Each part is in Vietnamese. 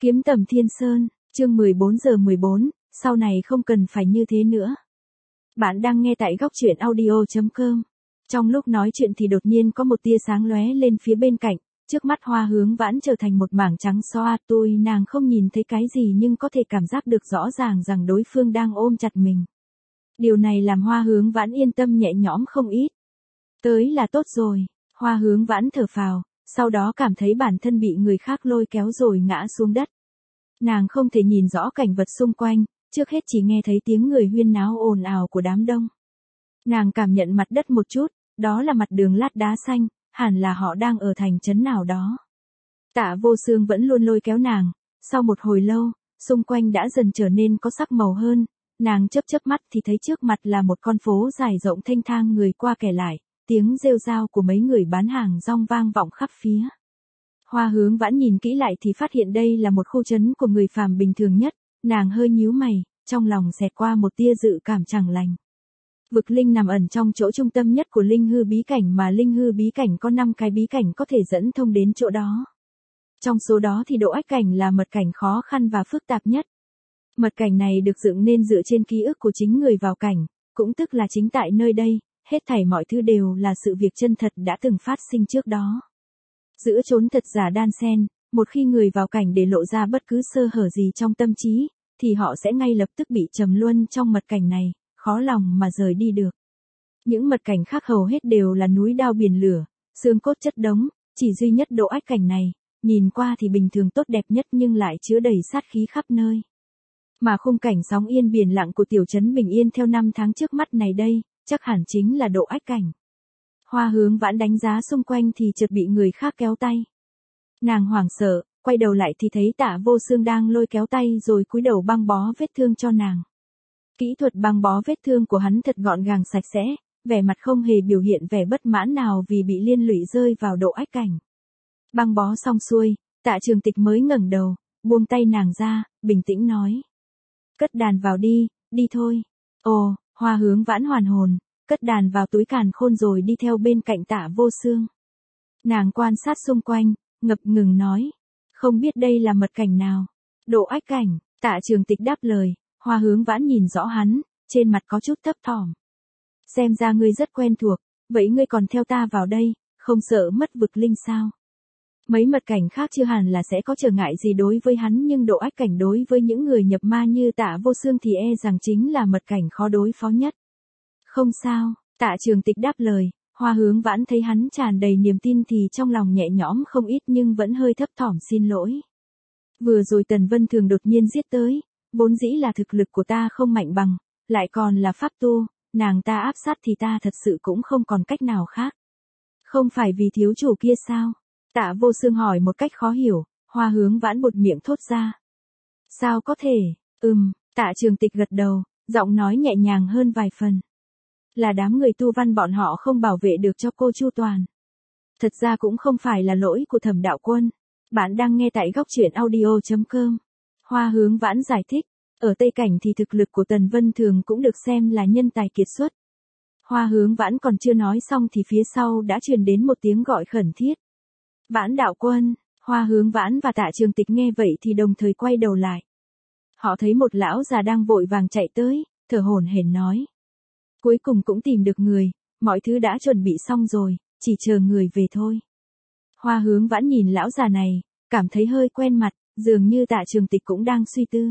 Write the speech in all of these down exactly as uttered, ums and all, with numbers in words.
Kiếm tầm Thiên Sơn, chương mười bốn giờ mười bốn, sau này không cần phải như thế nữa. Bạn đang nghe tại góc truyện audio chấm com. Trong lúc nói chuyện thì đột nhiên có một tia sáng lóe lên phía bên cạnh, trước mắt Hoa Hướng Vãn trở thành một mảng trắng xóa, tôi nàng không nhìn thấy cái gì nhưng có thể cảm giác được rõ ràng rằng đối phương đang ôm chặt mình. Điều này làm Hoa Hướng Vãn yên tâm nhẹ nhõm không ít. Tới là tốt rồi, Hoa Hướng Vãn thở phào, sau đó cảm thấy bản thân bị người khác lôi kéo rồi ngã xuống đất. Nàng không thể nhìn rõ cảnh vật xung quanh, trước hết chỉ nghe thấy tiếng người huyên náo ồn ào của đám đông. Nàng cảm nhận mặt đất một chút, đó là mặt đường lát đá xanh, hẳn là họ đang ở thành trấn nào đó. Tạ Vô Xương vẫn luôn lôi kéo nàng, sau một hồi lâu, xung quanh đã dần trở nên có sắc màu hơn, nàng chớp chớp mắt thì thấy trước mặt là một con phố dài rộng thênh thang, người qua kẻ lại, tiếng rêu rao của mấy người bán hàng rong vang vọng khắp phía. Hoa Hướng Vãn nhìn kỹ lại thì phát hiện đây là một khu trấn của người phàm bình thường nhất, nàng hơi nhíu mày, trong lòng xẹt qua một tia dự cảm chẳng lành. Vực Linh nằm ẩn trong chỗ trung tâm nhất của Linh Hư bí cảnh, mà Linh Hư bí cảnh có năm cái bí cảnh có thể dẫn thông đến chỗ đó. Trong số đó thì độ ách cảnh là mật cảnh khó khăn và phức tạp nhất. Mật cảnh này được dựng nên dựa trên ký ức của chính người vào cảnh, cũng tức là chính tại nơi đây, hết thảy mọi thứ đều là sự việc chân thật đã từng phát sinh trước đó. Giữa chốn thật giả đan xen, một khi người vào cảnh để lộ ra bất cứ sơ hở gì trong tâm trí, thì họ sẽ ngay lập tức bị trầm luân trong mật cảnh này, khó lòng mà rời đi được. Những mật cảnh khác hầu hết đều là núi đao biển lửa, xương cốt chất đống, chỉ duy nhất độ ách cảnh này, nhìn qua thì bình thường tốt đẹp nhất nhưng lại chứa đầy sát khí khắp nơi. Mà khung cảnh sóng yên biển lặng của tiểu trấn bình yên theo năm tháng trước mắt này đây, chắc hẳn chính là độ ách cảnh. Hoa Hướng Vãn đánh giá xung quanh thì chợt bị người khác kéo tay. Nàng hoảng sợ, quay đầu lại thì thấy Tạ Vô Xương đang lôi kéo tay rồi cúi đầu băng bó vết thương cho nàng. Kỹ thuật băng bó vết thương của hắn thật gọn gàng sạch sẽ, vẻ mặt không hề biểu hiện vẻ bất mãn nào vì bị liên lụy rơi vào độ ách cảnh. Băng bó xong xuôi, Tạ Trường Tịch mới ngẩng đầu, buông tay nàng ra, bình tĩnh nói: "Cất đàn vào đi, đi thôi." Ồ, Hoa Hướng Vãn hoàn hồn, cất đàn vào túi càn khôn rồi đi theo bên cạnh Tạ Vô Xương. Nàng quan sát xung quanh, ngập ngừng nói: "Không biết đây là mật cảnh nào?" "Độ ách cảnh." Tạ Trường Tịch đáp lời. Hoa Hướng Vãn nhìn rõ hắn, trên mặt có chút thấp thỏm. "Xem ra ngươi rất quen thuộc, vậy ngươi còn theo ta vào đây, không sợ mất vực linh sao?" Mấy mật cảnh khác chưa hẳn là sẽ có trở ngại gì đối với hắn, nhưng độ ách cảnh đối với những người nhập ma như Tạ Vô Xương thì e rằng chính là mật cảnh khó đối phó nhất. "Không sao." Tạ Trường Tịch đáp lời. Hoa Hướng Vãn thấy hắn tràn đầy niềm tin thì trong lòng nhẹ nhõm không ít nhưng vẫn hơi thấp thỏm xin lỗi. "Vừa rồi Tần Vân Thường đột nhiên giết tới, vốn dĩ là thực lực của ta không mạnh bằng, lại còn là pháp tu, nàng ta áp sát thì ta thật sự cũng không còn cách nào khác." "Không phải vì thiếu chủ kia sao?" Tạ Vô Xương hỏi một cách khó hiểu. Hoa Hướng Vãn buột miệng thốt ra: "Sao có thể?" "Ừm." Tạ Trường Tịch gật đầu, giọng nói nhẹ nhàng hơn vài phần. "Là đám người tu văn bọn họ không bảo vệ được cho cô chu toàn. Thật ra cũng không phải là lỗi của Thẩm đạo quân." Bạn đang nghe tại góc truyện audio chấm com. Hoa Hướng Vãn giải thích, ở Tây Cảnh thì thực lực của Tần Vân Thường cũng được xem là nhân tài kiệt xuất. Hoa Hướng Vãn còn chưa nói xong thì phía sau đã truyền đến một tiếng gọi khẩn thiết: "Vãn đạo quân." Hoa Hướng Vãn và Tạ Trường Tịch nghe vậy thì đồng thời quay đầu lại. Họ thấy một lão già đang vội vàng chạy tới, thở hổn hển nói: "Cuối cùng cũng tìm được người, mọi thứ đã chuẩn bị xong rồi, chỉ chờ người về thôi." Hoa Hướng Vãn nhìn lão già này, cảm thấy hơi quen mặt, dường như Tạ Trường Tịch cũng đang suy tư.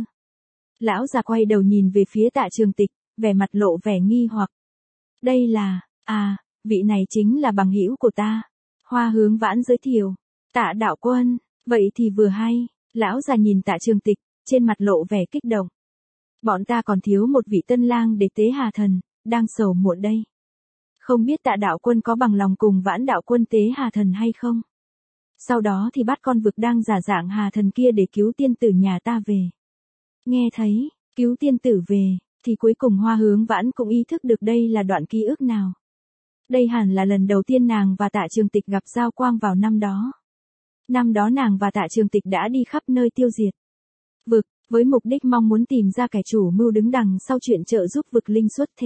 Lão già quay đầu nhìn về phía Tạ Trường Tịch, vẻ mặt lộ vẻ nghi hoặc. "Đây là, à, vị này chính là bằng hữu của ta." Hoa Hướng Vãn giới thiệu. "Tạ đạo quân, vậy thì vừa hay." Lão già nhìn Tạ Trường Tịch, trên mặt lộ vẻ kích động. "Bọn ta còn thiếu một vị tân lang để tế Hà Thần, đang sầu muộn đây. Không biết Tạ đạo quân có bằng lòng cùng Vãn đạo quân tế Hà Thần hay không? Sau đó thì bắt con vực đang giả dạng Hà Thần kia để cứu tiên tử nhà ta về." Nghe thấy, cứu tiên tử về, thì cuối cùng Hoa Hướng Vãn cũng ý thức được đây là đoạn ký ức nào. Đây hẳn là lần đầu tiên nàng và Tạ Trường Tịch gặp giao quang vào năm đó. Năm đó nàng và Tạ Trường Tịch đã đi khắp nơi tiêu diệt vực, với mục đích mong muốn tìm ra kẻ chủ mưu đứng đằng sau chuyện trợ giúp vực linh xuất thế.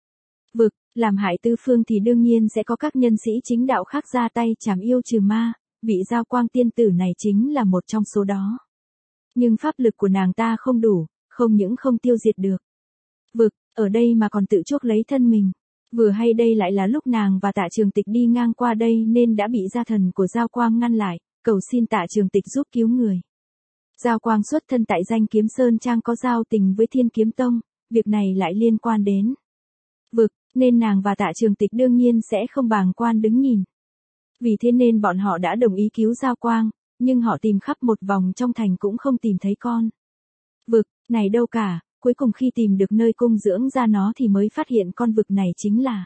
Vực, làm hại tư phương thì đương nhiên sẽ có các nhân sĩ chính đạo khác ra tay trảm yêu trừ ma, vị giao quang tiên tử này chính là một trong số đó. Nhưng pháp lực của nàng ta không đủ, không những không tiêu diệt được vực, ở đây mà còn tự chuốc lấy thân mình. Vừa hay đây lại là lúc nàng và Tạ Trường Tịch đi ngang qua đây nên đã bị gia thần của Giao Quang ngăn lại, cầu xin Tạ Trường Tịch giúp cứu người. Giao Quang xuất thân tại Danh Kiếm Sơn Trang có giao tình với Thiên Kiếm Tông, việc này lại liên quan đến vực, nên nàng và Tạ Trường Tịch đương nhiên sẽ không bàng quan đứng nhìn. Vì thế nên bọn họ đã đồng ý cứu Giao Quang, nhưng họ tìm khắp một vòng trong thành cũng không tìm thấy con vực này đâu cả, cuối cùng khi tìm được nơi cung dưỡng ra nó thì mới phát hiện con vực này chính là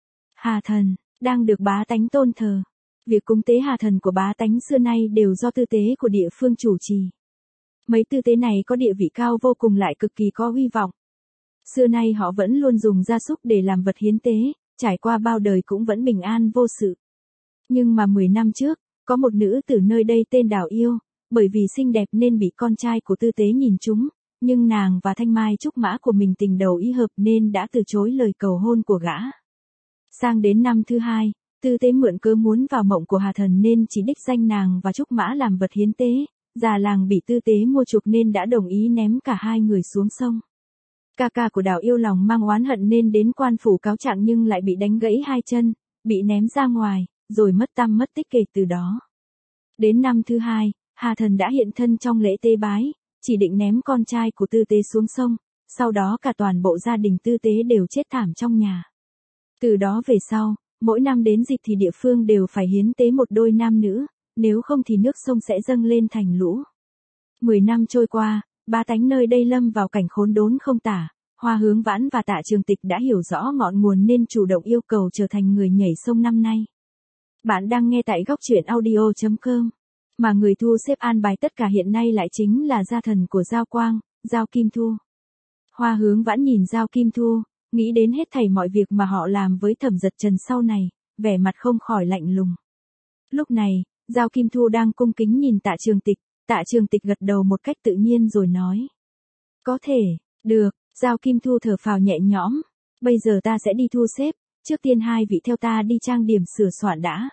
Hà Thần, đang được bá tánh tôn thờ. Việc cúng tế Hà Thần của bá tánh xưa nay đều do tư tế của địa phương chủ trì. Mấy tư tế này có địa vị cao vô cùng lại cực kỳ có uy vọng. Xưa nay họ vẫn luôn dùng gia súc để làm vật hiến tế, trải qua bao đời cũng vẫn bình an vô sự. Nhưng mà mười năm trước, có một nữ tử nơi đây tên Đào Yêu, bởi vì xinh đẹp nên bị con trai của tư tế nhìn trúng, nhưng nàng và thanh mai trúc mã của mình tình đầu ý hợp nên đã từ chối lời cầu hôn của gã. Sang đến năm thứ hai, tư tế mượn cớ muốn vào mộng của Hà Thần nên chỉ đích danh nàng và trúc mã làm vật hiến tế, già làng bị tư tế mua chuộc nên đã đồng ý ném cả hai người xuống sông. Ca ca của Đào Yêu lòng mang oán hận nên đến quan phủ cáo trạng nhưng lại bị đánh gãy hai chân, bị ném ra ngoài, rồi mất tăm mất tích kể từ đó. Đến năm thứ hai, Hà Thần đã hiện thân trong lễ tế bái, chỉ định ném con trai của tư tế xuống sông, sau đó cả toàn bộ gia đình tư tế đều chết thảm trong nhà. Từ đó về sau, mỗi năm đến dịp thì địa phương đều phải hiến tế một đôi nam nữ, nếu không thì nước sông sẽ dâng lên thành lũ. Mười năm trôi qua, ba tánh nơi đây lâm vào cảnh khốn đốn không tả, Hoa Hướng Vãn và Tạ Trường Tịch đã hiểu rõ ngọn nguồn nên chủ động yêu cầu trở thành người nhảy sông năm nay. Bạn đang nghe tại góc truyện audio chấm com, mà người thu xếp an bài tất cả hiện nay lại chính là gia thần của Giao Quang, Giao Kim Thu. Hoa Hướng Vãn nhìn Giao Kim Thu, nghĩ đến hết thảy mọi việc mà họ làm với Thẩm Dật Trần sau này, vẻ mặt không khỏi lạnh lùng. Lúc này, Giao Kim Thu đang cung kính nhìn Tạ Trường Tịch, Tạ Trường Tịch gật đầu một cách tự nhiên rồi nói. Có thể, được, Giao Kim Thu thở phào nhẹ nhõm, bây giờ ta sẽ đi thu xếp, trước tiên hai vị theo ta đi trang điểm sửa soạn đã.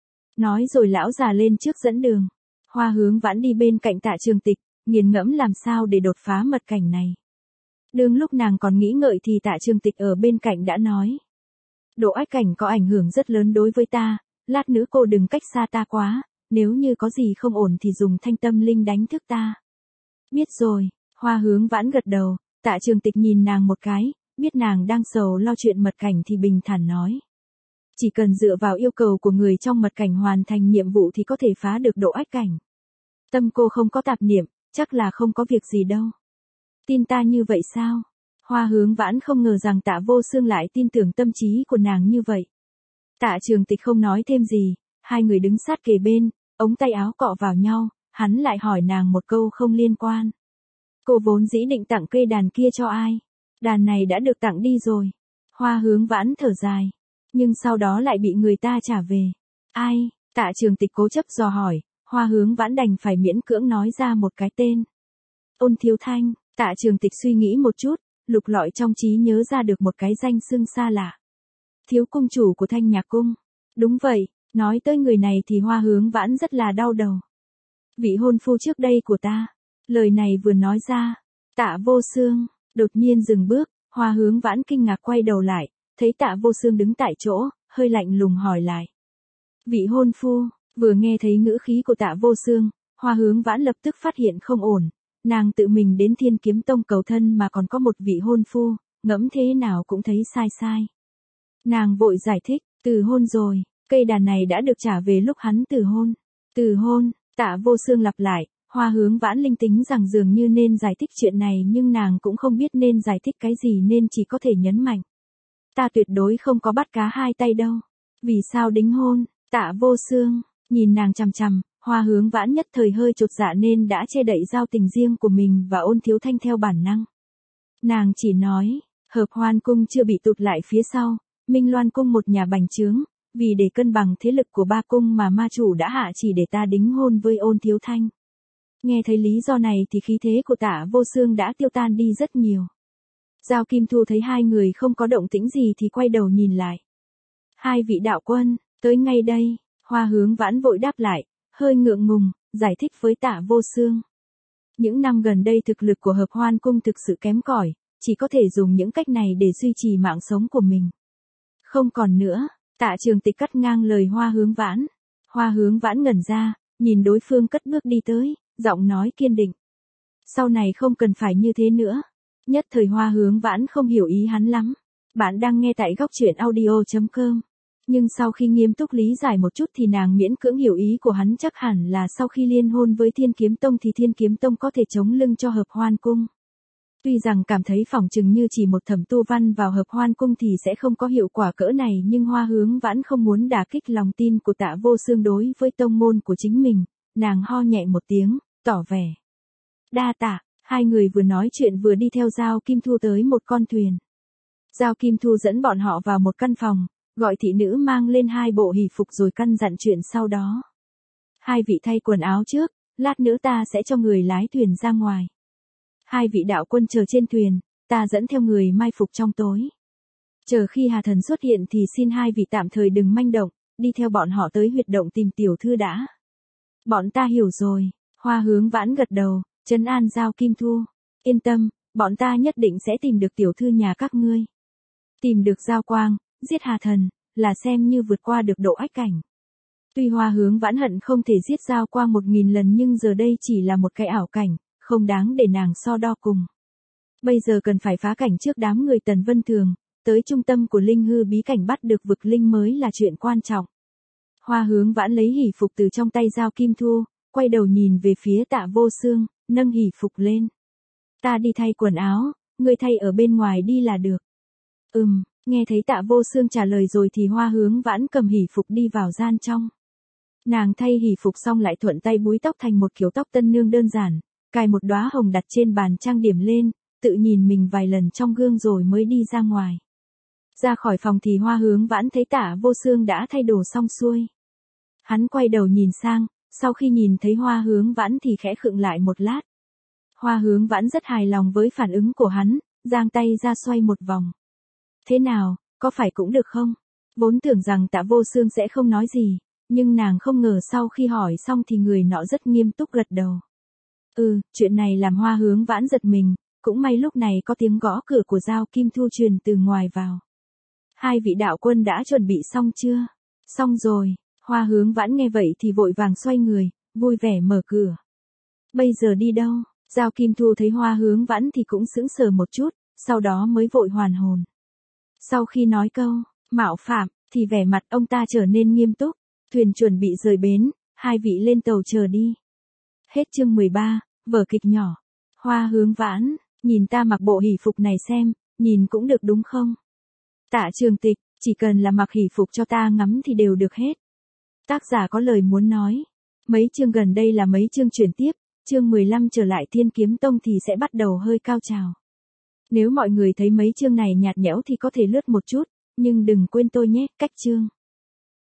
Nói rồi lão già lên trước dẫn đường, Hoa Hướng Vãn đi bên cạnh Tạ Trường Tịch, nghiền ngẫm làm sao để đột phá mật cảnh này. Đương lúc nàng còn nghĩ ngợi thì Tạ Trường Tịch ở bên cạnh đã nói. Độ ách cảnh có ảnh hưởng rất lớn đối với ta, lát nữa cô đừng cách xa ta quá, nếu như có gì không ổn thì dùng thanh tâm linh đánh thức ta. Biết rồi, Hoa Hướng Vãn gật đầu, Tạ Trường Tịch nhìn nàng một cái, biết nàng đang sầu lo chuyện mật cảnh thì bình thản nói. Chỉ cần dựa vào yêu cầu của người trong mật cảnh hoàn thành nhiệm vụ thì có thể phá được độ ách cảnh. Tâm cô không có tạp niệm, chắc là không có việc gì đâu. Tin ta như vậy sao? Hoa Hướng Vãn không ngờ rằng Tạ Vô Xương lại tin tưởng tâm trí của nàng như vậy. Tạ Trường Tịch không nói thêm gì, hai người đứng sát kề bên, ống tay áo cọ vào nhau, hắn lại hỏi nàng một câu không liên quan. Cô vốn dĩ định tặng cây đàn kia cho ai? Đàn này đã được tặng đi rồi. Hoa Hướng Vãn thở dài, nhưng sau đó lại bị người ta trả về. Ai? Tạ Trường Tịch cố chấp dò hỏi, Hoa Hướng Vãn đành phải miễn cưỡng nói ra một cái tên. Ôn Thiếu Thanh. Tạ Trường Tịch suy nghĩ một chút, lục lọi trong trí nhớ ra được một cái danh xưng xa lạ. Thiếu cung chủ của Thanh Nhạc Cung. Đúng vậy, nói tới người này thì Hoa Hướng Vãn rất là đau đầu. Vị hôn phu trước đây của ta. Lời này vừa nói ra, Tạ Vô Xương đột nhiên dừng bước, Hoa Hướng Vãn kinh ngạc quay đầu lại, thấy Tạ Vô Xương đứng tại chỗ, hơi lạnh lùng hỏi lại. Vị hôn phu, vừa nghe thấy ngữ khí của Tạ Vô Xương, Hoa Hướng Vãn lập tức phát hiện không ổn. Nàng tự mình đến Thiên Kiếm Tông cầu thân mà còn có một vị hôn phu, ngẫm thế nào cũng thấy sai sai. Nàng vội giải thích, từ hôn rồi, cây đàn này đã được trả về lúc hắn từ hôn. Từ hôn, Tạ Vô Xương lặp lại, Hoa Hướng Vãn linh tính rằng dường như nên giải thích chuyện này nhưng nàng cũng không biết nên giải thích cái gì nên chỉ có thể nhấn mạnh. Ta tuyệt đối không có bắt cá hai tay đâu. Vì sao đính hôn? Tạ Vô Xương nhìn nàng chằm chằm, Hoa Hướng Vãn nhất thời hơi chột dạ nên đã che đậy giao tình riêng của mình và Ôn Thiếu Thanh theo bản năng. Nàng chỉ nói, Hợp Hoan Cung chưa bị tụt lại phía sau, Minh Loan Cung một nhà bành trướng, vì để cân bằng thế lực của ba cung mà ma chủ đã hạ chỉ để ta đính hôn với Ôn Thiếu Thanh. Nghe thấy lý do này thì khí thế của Tạ Vô Xương đã tiêu tan đi rất nhiều. Giao Kim Thu thấy hai người không có động tĩnh gì thì quay đầu nhìn lại. Hai vị đạo quân, tới ngay đây, Hoa Hướng Vãn vội đáp lại, hơi ngượng ngùng, giải thích với Tạ Vô Xương. Những năm gần đây thực lực của Hợp Hoan Cung thực sự kém cỏi, chỉ có thể dùng những cách này để duy trì mạng sống của mình. Không còn nữa, Tạ Trường Tịch cắt ngang lời Hoa Hướng Vãn. Hoa Hướng Vãn ngẩn ra, nhìn đối phương cất bước đi tới, giọng nói kiên định. Sau này không cần phải như thế nữa. Nhất thời Hoa Hướng Vãn không hiểu ý hắn lắm. Bạn đang nghe tại góc truyện audio chấm com. Nhưng sau khi nghiêm túc lý giải một chút thì nàng miễn cưỡng hiểu ý của hắn, chắc hẳn là sau khi liên hôn với Thiên Kiếm Tông thì Thiên Kiếm Tông có thể chống lưng cho Hợp Hoan Cung. Tuy rằng cảm thấy phỏng chừng như chỉ một thẩm tu văn vào Hợp Hoan Cung thì sẽ không có hiệu quả cỡ này, nhưng Hoa Hướng Vãn không muốn đả kích lòng tin của Tạ Vô Xương đối với tông môn của chính mình, nàng ho nhẹ một tiếng, tỏ vẻ. Đa tạ. Hai người vừa nói chuyện vừa đi theo Giao Kim Thu tới một con thuyền. Giao Kim Thu dẫn bọn họ vào một căn phòng, gọi thị nữ mang lên hai bộ hỷ phục rồi căn dặn chuyện sau đó. Hai vị thay quần áo trước, lát nữa ta sẽ cho người lái thuyền ra ngoài. Hai vị đạo quân chờ trên thuyền, ta dẫn theo người mai phục trong tối. Chờ khi Hà Thần xuất hiện thì xin hai vị tạm thời đừng manh động, đi theo bọn họ tới huyệt động tìm tiểu thư đã. Bọn ta hiểu rồi. Hoa Hướng Vãn gật đầu, trấn an Giao Kim Thu. Yên tâm, bọn ta nhất định sẽ tìm được tiểu thư nhà các ngươi. Tìm được Giao Quang, giết Hà Thần, là xem như vượt qua được độ ách cảnh. Tuy Hoa Hướng Vãn hận không thể giết Giao Quang một nghìn lần nhưng giờ đây chỉ là một cái ảo cảnh, không đáng để nàng so đo cùng. Bây giờ cần phải phá cảnh trước đám người Tần Vân Thường, tới trung tâm của linh hư bí cảnh bắt được vực linh mới là chuyện quan trọng. Hoa Hướng Vãn lấy hỷ phục từ trong tay Giao Kim Thu, quay đầu nhìn về phía Tạ Vô Xương, nâng hỷ phục lên. Ta đi thay quần áo, ngươi thay ở bên ngoài đi là được. Ừm, nghe thấy Tạ Vô Xương trả lời rồi thì Hoa Hướng Vãn cầm hỷ phục đi vào gian trong. Nàng thay hỷ phục xong lại thuận tay búi tóc thành một kiểu tóc tân nương đơn giản, cài một đóa hồng đặt trên bàn trang điểm lên, tự nhìn mình vài lần trong gương rồi mới đi ra ngoài. Ra khỏi phòng thì Hoa Hướng Vãn thấy Tạ Vô Xương đã thay đồ xong xuôi. Hắn quay đầu nhìn sang, sau khi nhìn thấy Hoa Hướng Vãn thì khẽ khựng lại một lát. Hoa Hướng Vãn rất hài lòng với phản ứng của hắn, giang tay ra xoay một vòng. Thế nào, có phải cũng được không? Vốn tưởng rằng Tạ Vô Xương sẽ không nói gì, nhưng nàng không ngờ sau khi hỏi xong thì người nọ rất nghiêm túc gật đầu. Ừ, chuyện này làm Hoa Hướng Vãn giật mình, cũng may lúc này có tiếng gõ cửa của Giao Kim Thu truyền từ ngoài vào. Hai vị đạo quân đã chuẩn bị xong chưa? Xong rồi. Hoa Hướng Vãn nghe vậy thì vội vàng xoay người, vui vẻ mở cửa. Bây giờ đi đâu? Giao Kim Thu thấy Hoa Hướng Vãn thì cũng sững sờ một chút, sau đó mới vội hoàn hồn. Sau khi nói câu, mạo phạm, thì vẻ mặt ông ta trở nên nghiêm túc. Thuyền chuẩn bị rời bến, hai vị lên tàu chờ đi. Hết chương mười ba, vở kịch nhỏ. Hoa Hướng Vãn, nhìn ta mặc bộ hỷ phục này xem, nhìn cũng được đúng không? Tạ Trường Tịch, chỉ cần là mặc hỷ phục cho ta ngắm thì đều được hết. Tác giả có lời muốn nói. Mấy chương gần đây là mấy chương chuyển tiếp, chương mười lăm trở lại Thiên Kiếm Tông thì sẽ bắt đầu hơi cao trào. Nếu mọi người thấy mấy chương này nhạt nhẽo thì có thể lướt một chút, nhưng đừng quên tôi nhé, cách chương.